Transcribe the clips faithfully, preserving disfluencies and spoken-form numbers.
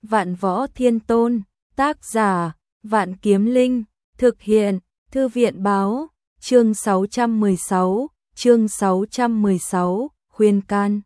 Vạn Võ Thiên Tôn, tác giả, Vạn Kiếm Linh, thực hiện, Thư viện báo, chương sáu trăm mười sáu, chương sáu trăm mười sáu, khuyên can.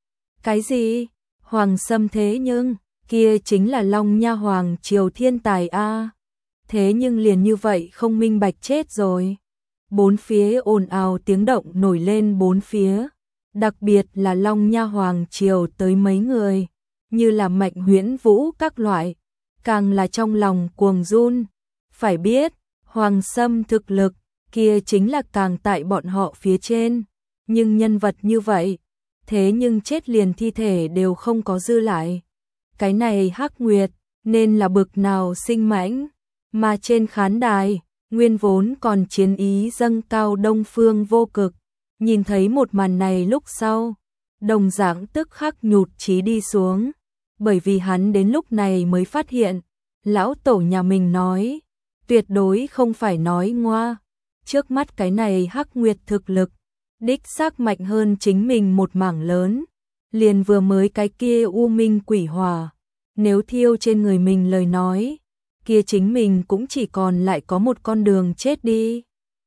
Cái gì? Hoàng Sâm thế nhưng, kia chính là Long Nha Hoàng triều thiên tài a. Thế nhưng liền như vậy không minh bạch chết rồi. Bốn phía ồn ào tiếng động nổi lên bốn phía, đặc biệt là Long Nha Hoàng triều tới mấy người, như là Mạnh Huyễn Vũ các loại, càng là trong lòng cuồng run. Phải biết, Hoàng Sâm thực lực, kia chính là càng tại bọn họ phía trên, nhưng nhân vật như vậy, thế nhưng chết liền thi thể đều không có dư lại. Cái này Hắc Nguyệt, nên là bực nào sinh mãnh, mà trên khán đài, nguyên vốn còn chiến ý dâng cao Đông Phương Vô Cực, nhìn thấy một màn này lúc sau, đồng dạng tức khắc nhụt chí đi xuống, bởi vì hắn đến lúc này mới phát hiện, lão tổ nhà mình nói, tuyệt đối không phải nói ngoa, trước mắt cái này Hắc Nguyệt thực lực, đích xác mạnh hơn chính mình một mảng lớn, liền vừa mới cái kia U Minh Quỷ Hỏa, nếu thiêu trên người mình lời nói, kia chính mình cũng chỉ còn lại có một con đường chết đi.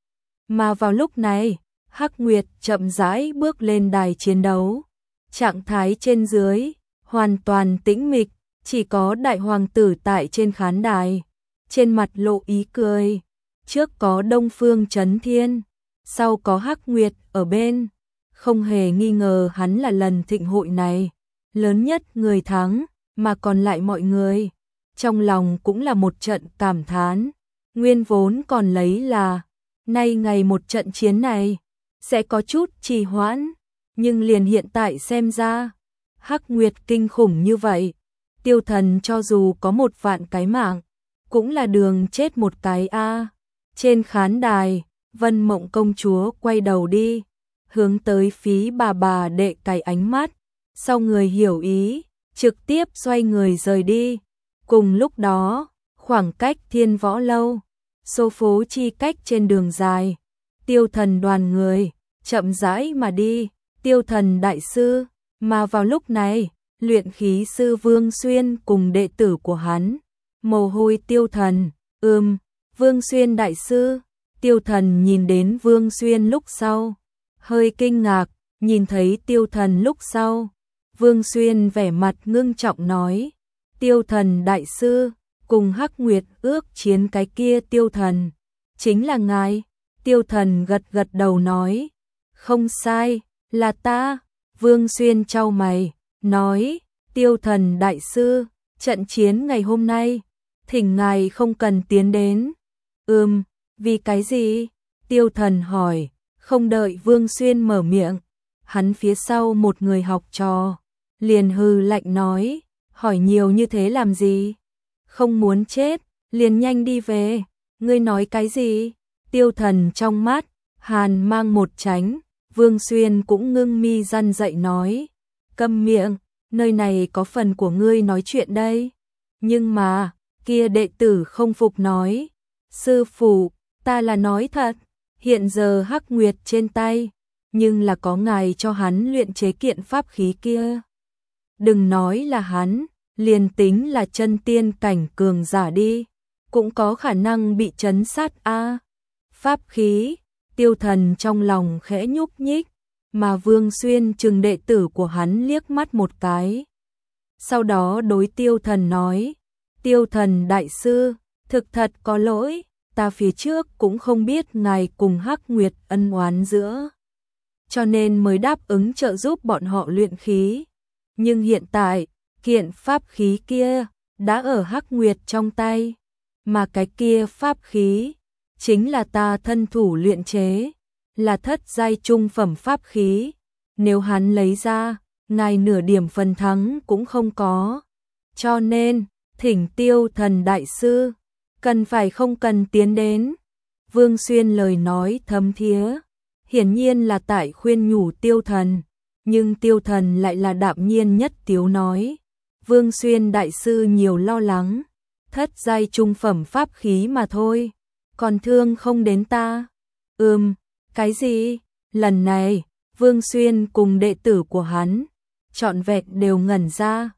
Mà vào lúc này, Hắc Nguyệt chậm rãi bước lên đài chiến đấu, trạng thái trên dưới, hoàn toàn tĩnh mịch, chỉ có đại hoàng tử tại trên khán đài, trên mặt lộ ý cười, trước có Đông Phương Chấn Thiên, sau có Hắc Nguyệt ở bên, không hề nghi ngờ hắn là lần thịnh hội này, lớn nhất người thắng, mà còn lại mọi người, trong lòng cũng là một trận cảm thán, nguyên vốn còn lấy là, nay ngày một trận chiến này, sẽ có chút trì hoãn, nhưng liền hiện tại xem ra, Hắc Nguyệt kinh khủng như vậy, Tiêu Thần cho dù có một vạn cái mạng, cũng là đường chết một cái a. Trên khán đài, Vân Mộng công chúa quay đầu đi, hướng tới Phí bà bà đệ cái ánh mắt, sau người hiểu ý, trực tiếp xoay người rời đi. Cùng lúc đó, khoảng cách Thiên Võ Lâu, số phố chi cách trên đường dài, Tiêu Thần đoàn người, chậm rãi mà đi, Tiêu Thần đại sư, mà vào lúc này, luyện khí sư Vương Xuyên cùng đệ tử của hắn, mồ hôi Tiêu Thần, ừm, Vương Xuyên đại sư, Tiêu Thần nhìn đến Vương Xuyên lúc sau, hơi kinh ngạc, nhìn thấy Tiêu Thần lúc sau, Vương Xuyên vẻ mặt ngưng trọng nói, Tiêu Thần đại sư, cùng Hắc Nguyệt ước chiến cái kia Tiêu Thần, chính là ngài. Tiêu Thần gật gật đầu nói, không sai, là ta. Vương Xuyên chau mày, nói, Tiêu Thần đại sư, trận chiến ngày hôm nay, thỉnh ngài không cần tiến đến. Ừm, vì cái gì? Tiêu Thần hỏi, không đợi Vương Xuyên mở miệng, hắn phía sau một người học trò, liền hừ lạnh nói, hỏi nhiều như thế làm gì? Không muốn chết, liền nhanh đi về, ngươi nói cái gì? Tiêu Thần trong mắt, hàn mang một tránh, Vương Xuyên cũng ngưng mi răn dậy nói, câm miệng, nơi này có phần của ngươi nói chuyện đây. Nhưng mà, kia đệ tử không phục nói, sư phụ, ta là nói thật, hiện giờ Hắc Nguyệt trên tay, nhưng là có ngài cho hắn luyện chế kiện pháp khí kia. Đừng nói là hắn, liền tính là chân tiên cảnh cường giả đi, cũng có khả năng bị trấn sát a. Pháp khí, Tiêu Thần trong lòng khẽ nhúc nhích, mà Vương Xuyên chừng đệ tử của hắn liếc mắt một cái. Sau đó đối Tiêu Thần nói, Tiêu Thần đại sư, thực thật có lỗi, ta phía trước cũng không biết ngài cùng Hắc Nguyệt ân oán giữa, cho nên mới đáp ứng trợ giúp bọn họ luyện khí. Nhưng hiện tại, kiện pháp khí kia đã ở Hắc Nguyệt trong tay, mà cái kia pháp khí chính là ta thân thủ luyện chế, là thất giai trung phẩm pháp khí, nếu hắn lấy ra, ngài nửa điểm phần thắng cũng không có. Cho nên, thỉnh Tiêu Thần đại sư, cần phải không cần tiến đến. Vương Xuyên lời nói thấm thía, hiển nhiên là tại khuyên nhủ Tiêu Thần, nhưng Tiêu Thần lại là đạm nhiên nhất tiếu nói, Vương Xuyên đại sư nhiều lo lắng, thất giai trung phẩm pháp khí mà thôi, còn thương không đến ta. Ừm, cái gì? Lần này, Vương Xuyên cùng đệ tử của hắn, trọn vẹn đều ngẩn ra,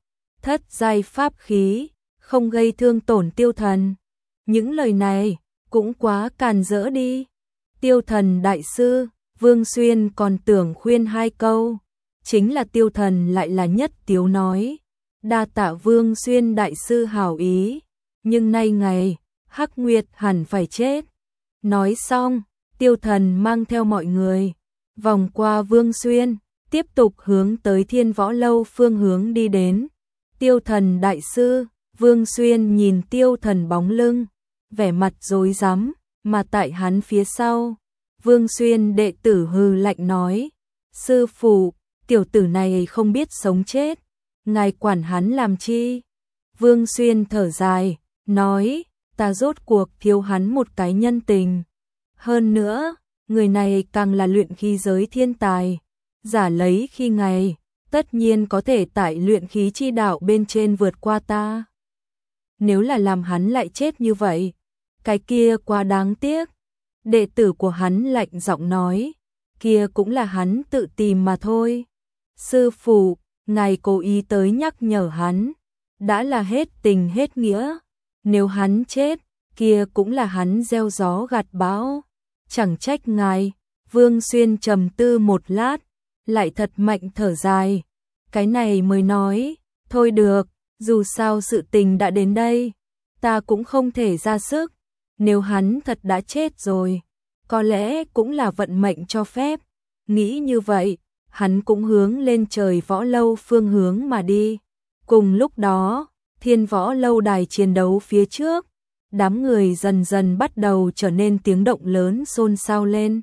thất giai pháp khí, không gây thương tổn tiêu thần. Những lời này cũng quá càn rỡ đi. Tiêu thần đại sư, Vương Xuyên còn tưởng khuyên hai câu, chính là tiêu thần lại là nhất tiếu nói. Đa tạ Vương Xuyên đại sư hảo ý, nhưng nay ngày, Hắc Nguyệt hẳn phải chết. Nói xong, tiêu thần mang theo mọi người, vòng qua Vương Xuyên, tiếp tục hướng tới Thiên Võ Lâu phương hướng đi đến. Tiêu thần đại sư, Vương Xuyên nhìn tiêu thần bóng lưng, vẻ mặt rối rắm, mà tại hắn phía sau. Vương Xuyên đệ tử hừ lạnh nói, sư phụ, tiểu tử này không biết sống chết, ngài quản hắn làm chi? Vương Xuyên thở dài, nói, ta rốt cuộc thiếu hắn một cái nhân tình. Hơn nữa, người này càng là luyện khí giới thiên tài, giả lấy khi ngày, tất nhiên có thể tại luyện khí chi đạo bên trên vượt qua ta. Nếu là làm hắn lại chết như vậy, cái kia quá đáng tiếc. Đệ tử của hắn lạnh giọng nói, kia cũng là hắn tự tìm mà thôi. Sư phụ, ngài cố ý tới nhắc nhở hắn, đã là hết tình hết nghĩa. Nếu hắn chết, kia cũng là hắn gieo gió gặt bão. Chẳng trách ngài. Vương Xuyên trầm tư một lát, lại thật mạnh thở dài. Cái này mới nói, thôi được, dù sao sự tình đã đến đây, ta cũng không thể ra sức. Nếu hắn thật đã chết rồi, có lẽ cũng là vận mệnh cho phép. Nghĩ như vậy, hắn cũng hướng lên Trời Võ Lâu phương hướng mà đi. Cùng lúc đó, Thiên Võ Lâu đài chiến đấu phía trước, đám người dần dần bắt đầu trở nên tiếng động lớn xôn xao lên.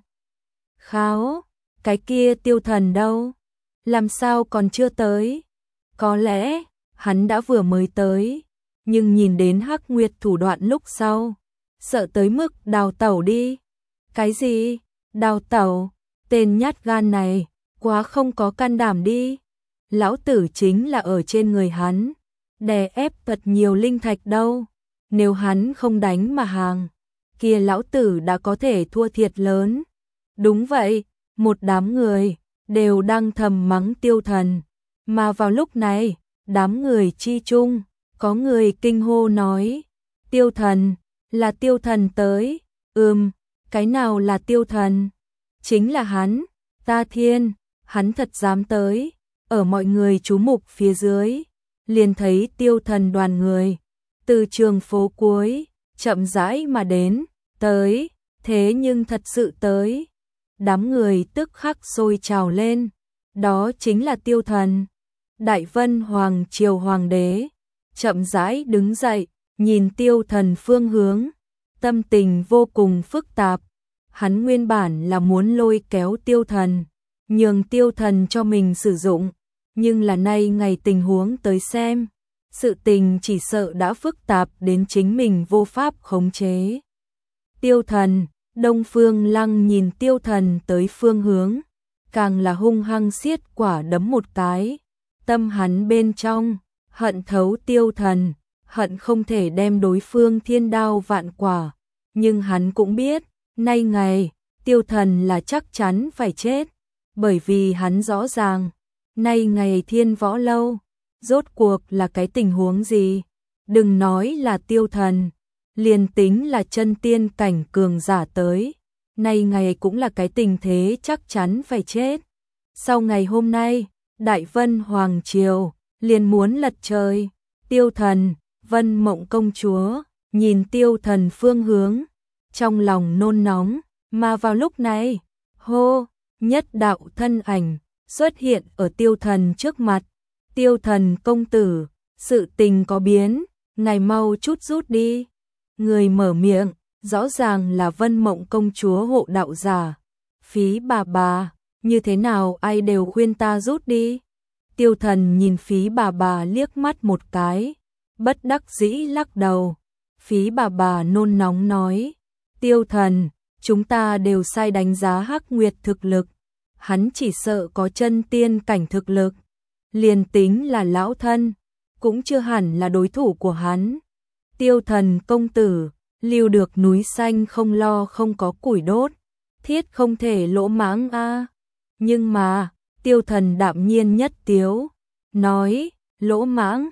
Kháo, cái kia tiêu thần đâu? Làm sao còn chưa tới? Có lẽ, hắn đã vừa mới tới, nhưng nhìn đến Hắc Nguyệt thủ đoạn lúc sau, sợ tới mức đào tẩu đi. Cái gì? Đào tẩu? Tên nhát gan này, quá không có can đảm đi. Lão tử chính là ở trên người hắn, đè ép thật nhiều linh thạch đâu. Nếu hắn không đánh mà hàng, kia lão tử đã có thể thua thiệt lớn. Đúng vậy, một đám người đều đang thầm mắng tiêu thần. Mà vào lúc này, đám người chi chung, có người kinh hô nói, tiêu thần, là tiêu thần tới. Ừm, cái nào là tiêu thần? Chính là hắn, Ta Thiên, hắn thật dám tới. Ở mọi người chú mục phía dưới, liền thấy tiêu thần đoàn người từ trường phố cuối chậm rãi mà đến, tới, thế nhưng thật sự tới. Đám người tức khắc sôi trào lên, đó chính là tiêu thần. Đại Vân Hoàng Triều Hoàng đế chậm rãi đứng dậy, nhìn tiêu thần phương hướng, tâm tình vô cùng phức tạp. Hắn nguyên bản là muốn lôi kéo tiêu thần, nhường tiêu thần cho mình sử dụng, nhưng là nay ngày tình huống tới xem, sự tình chỉ sợ đã phức tạp đến chính mình vô pháp khống chế. Tiêu thần, Đông Phương Lăng nhìn tiêu thần tới phương hướng, càng là hung hăng siết quả đấm một cái. Tâm hắn bên trong, hận thấu tiêu thần, hận không thể đem đối phương thiên đao vạn quả. Nhưng hắn cũng biết, nay ngày, tiêu thần là chắc chắn phải chết, bởi vì hắn rõ ràng, nay ngày Thiên Võ Lâu, rốt cuộc là cái tình huống gì? Đừng nói là tiêu thần, liền tính là chân tiên cảnh cường giả tới, nay ngày cũng là cái tình thế chắc chắn phải chết. Sau ngày hôm nay, Đại Vân Hoàng Triều liền muốn lật trời. Tiêu thần, Vân Mộng công chúa, nhìn tiêu thần phương hướng, trong lòng nôn nóng, mà vào lúc này, hô, nhất đạo thân ảnh xuất hiện ở tiêu thần trước mặt. Tiêu thần công tử, sự tình có biến, ngài mau chút rút đi. Người mở miệng, rõ ràng là Vân Mộng công chúa hộ đạo giả. Phí bà bà, như thế nào ai đều khuyên ta rút đi. Tiêu thần nhìn phí bà bà liếc mắt một cái, bất đắc dĩ lắc đầu. Phí bà bà nôn nóng nói, tiêu thần, chúng ta đều sai đánh giá Hắc Nguyệt thực lực. Hắn chỉ sợ có chân tiên cảnh thực lực, liền tính là lão thân, cũng chưa hẳn là đối thủ của hắn. Tiêu thần công tử, lưu được núi xanh không lo không có củi đốt, thiết không thể lỗ mãng a. Nhưng mà, tiêu thần đạm nhiên nhất tiếu, nói, lỗ mãng,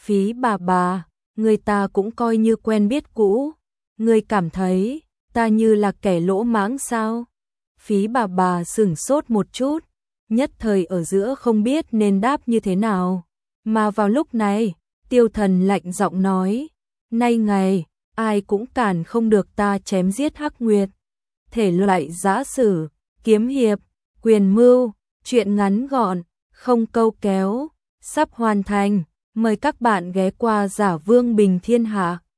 Phí bà bà, người ta cũng coi như quen biết cũ, người cảm thấy ta như là kẻ lỗ mãng sao? Phí bà bà sửng sốt một chút, nhất thời ở giữa không biết nên đáp như thế nào. Mà vào lúc này, Tiêu Thần lạnh giọng nói, nay ngày, ai cũng cản không được ta chém giết Hắc Nguyệt. Thể loại giã sử, kiếm hiệp, quyền mưu, truyện ngắn gọn, không câu kéo, sắp hoàn thành. Mời các bạn ghé qua Giả Vương Bình Thiên Hạ.